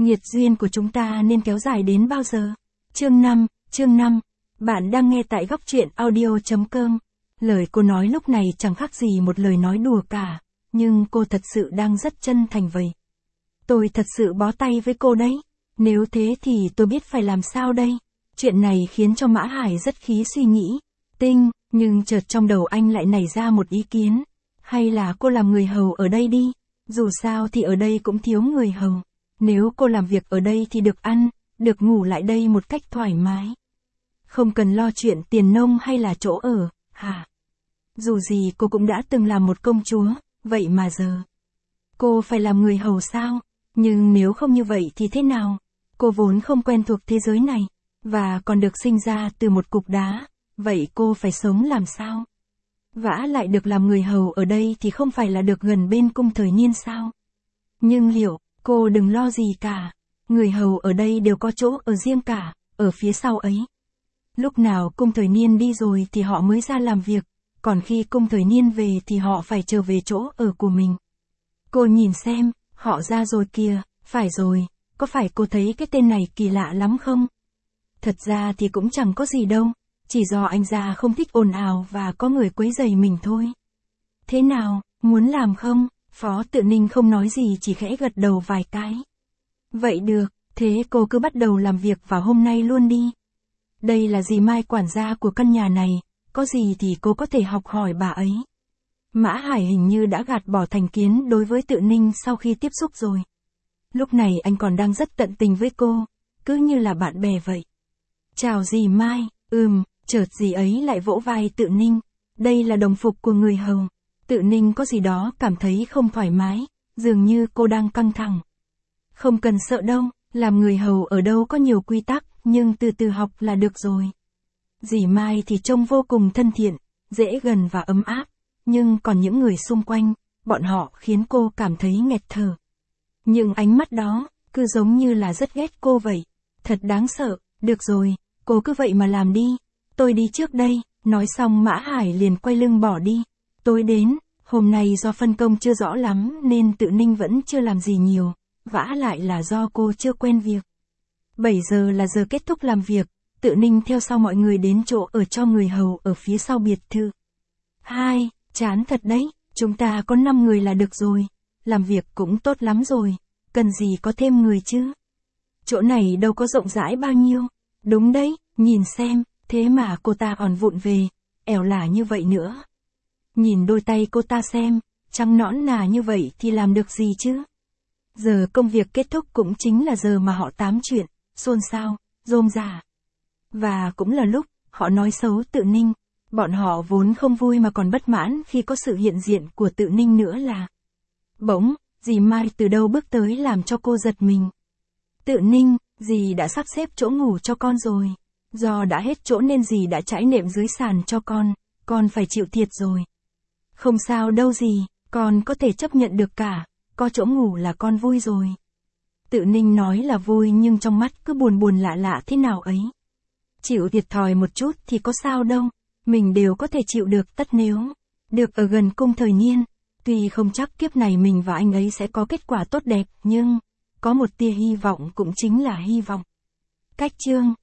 nghiệt duyên của chúng ta nên kéo dài đến bao giờ? Chương 5, bạn đang nghe tại góc truyện audio.com. Lời cô nói lúc này chẳng khác gì một lời nói đùa cả, nhưng cô thật sự đang rất chân thành vậy. Tôi thật sự bó tay với cô đấy. Nếu thế thì tôi biết phải làm sao đây? Chuyện này khiến cho Mã Hải rất khí suy nghĩ. Nhưng chợt trong đầu anh lại nảy ra một ý kiến. Hay là cô làm người hầu ở đây đi? Dù sao thì ở đây cũng thiếu người hầu. Nếu cô làm việc ở đây thì được ăn, được ngủ lại đây một cách thoải mái. Không cần lo chuyện tiền nong hay là chỗ ở, hả? Dù gì cô cũng đã từng làm một công chúa, vậy mà giờ cô phải làm người hầu sao? Nhưng nếu không như vậy thì thế nào? Cô vốn không quen thuộc thế giới này, và còn được sinh ra từ một cục đá, vậy cô phải sống làm sao? Vả lại được làm người hầu ở đây thì không phải là được gần bên cung thời niên sao? Nhưng liệu, cô đừng lo gì cả, người hầu ở đây đều có chỗ ở riêng cả, ở phía sau ấy. Lúc nào cung thời niên đi rồi thì họ mới ra làm việc, còn khi cung thời niên về thì họ phải trở về chỗ ở của mình. Cô nhìn xem, họ ra rồi kìa, phải rồi, có phải cô thấy cái tên này kỳ lạ lắm không? Thật ra thì cũng chẳng có gì đâu, chỉ do anh già không thích ồn ào và có người quấy rầy mình thôi. Thế nào, muốn làm không? Phó Tự Ninh không nói gì chỉ khẽ gật đầu vài cái. Vậy được, thế cô cứ bắt đầu làm việc vào hôm nay luôn đi. Đây là dì Mai quản gia của căn nhà này, có gì thì cô có thể học hỏi bà ấy. Mã Hải hình như đã gạt bỏ thành kiến đối với Tự Ninh sau khi tiếp xúc rồi. Lúc này anh còn đang rất tận tình với cô, cứ như là bạn bè vậy. Chào dì Mai, chợt dì ấy lại vỗ vai Tự Ninh. Đây là đồng phục của người hầu. Tự Ninh có gì đó cảm thấy không thoải mái, dường như cô đang căng thẳng. Không cần sợ đâu, làm người hầu ở đâu có nhiều quy tắc, nhưng từ từ học là được rồi. Dì Mai thì trông vô cùng thân thiện, dễ gần và ấm áp, nhưng còn những người xung quanh, bọn họ khiến cô cảm thấy nghẹt thở. Nhưng ánh mắt đó, cứ giống như là rất ghét cô vậy. Thật đáng sợ, được rồi, cô cứ vậy mà làm đi, tôi đi trước đây. Nói xong Mã Hải liền quay lưng bỏ đi. Tối đến, hôm nay do phân công chưa rõ lắm nên Tự Ninh vẫn chưa làm gì nhiều, vả lại là do cô chưa quen việc. 7 giờ là giờ kết thúc làm việc, Tự Ninh theo sau mọi người đến chỗ ở cho người hầu ở phía sau biệt thự. Chán thật đấy, chúng ta có 5 người là được rồi, làm việc cũng tốt lắm rồi, cần gì có thêm người chứ. Chỗ này đâu có rộng rãi bao nhiêu, đúng đấy, nhìn xem, thế mà cô ta còn vụng về, ẻo lả như vậy nữa. Nhìn đôi tay cô ta xem, trắng nõn nà như vậy thì làm được gì chứ? Giờ công việc kết thúc cũng chính là giờ mà họ tám chuyện, xôn xao, rôm rả. Và cũng là lúc, họ nói xấu Tự Ninh. Bọn họ vốn không vui mà còn bất mãn khi có sự hiện diện của Tự Ninh nữa là. Bỗng, dì Mai từ đâu bước tới làm cho cô giật mình. Tự Ninh, dì đã sắp xếp chỗ ngủ cho con rồi. Do đã hết chỗ nên dì đã trải nệm dưới sàn cho con phải chịu thiệt rồi. Không sao đâu dì, con có thể chấp nhận được cả, có chỗ ngủ là con vui rồi. Tự Ninh nói là vui nhưng trong mắt cứ buồn buồn lạ lạ thế nào ấy. Chịu thiệt thòi một chút thì có sao đâu, mình đều có thể chịu được tất nếu được ở gần cung thời niên. Tuy không chắc kiếp này mình và anh ấy sẽ có kết quả tốt đẹp, nhưng có một tia hy vọng cũng chính là hy vọng. Cách chương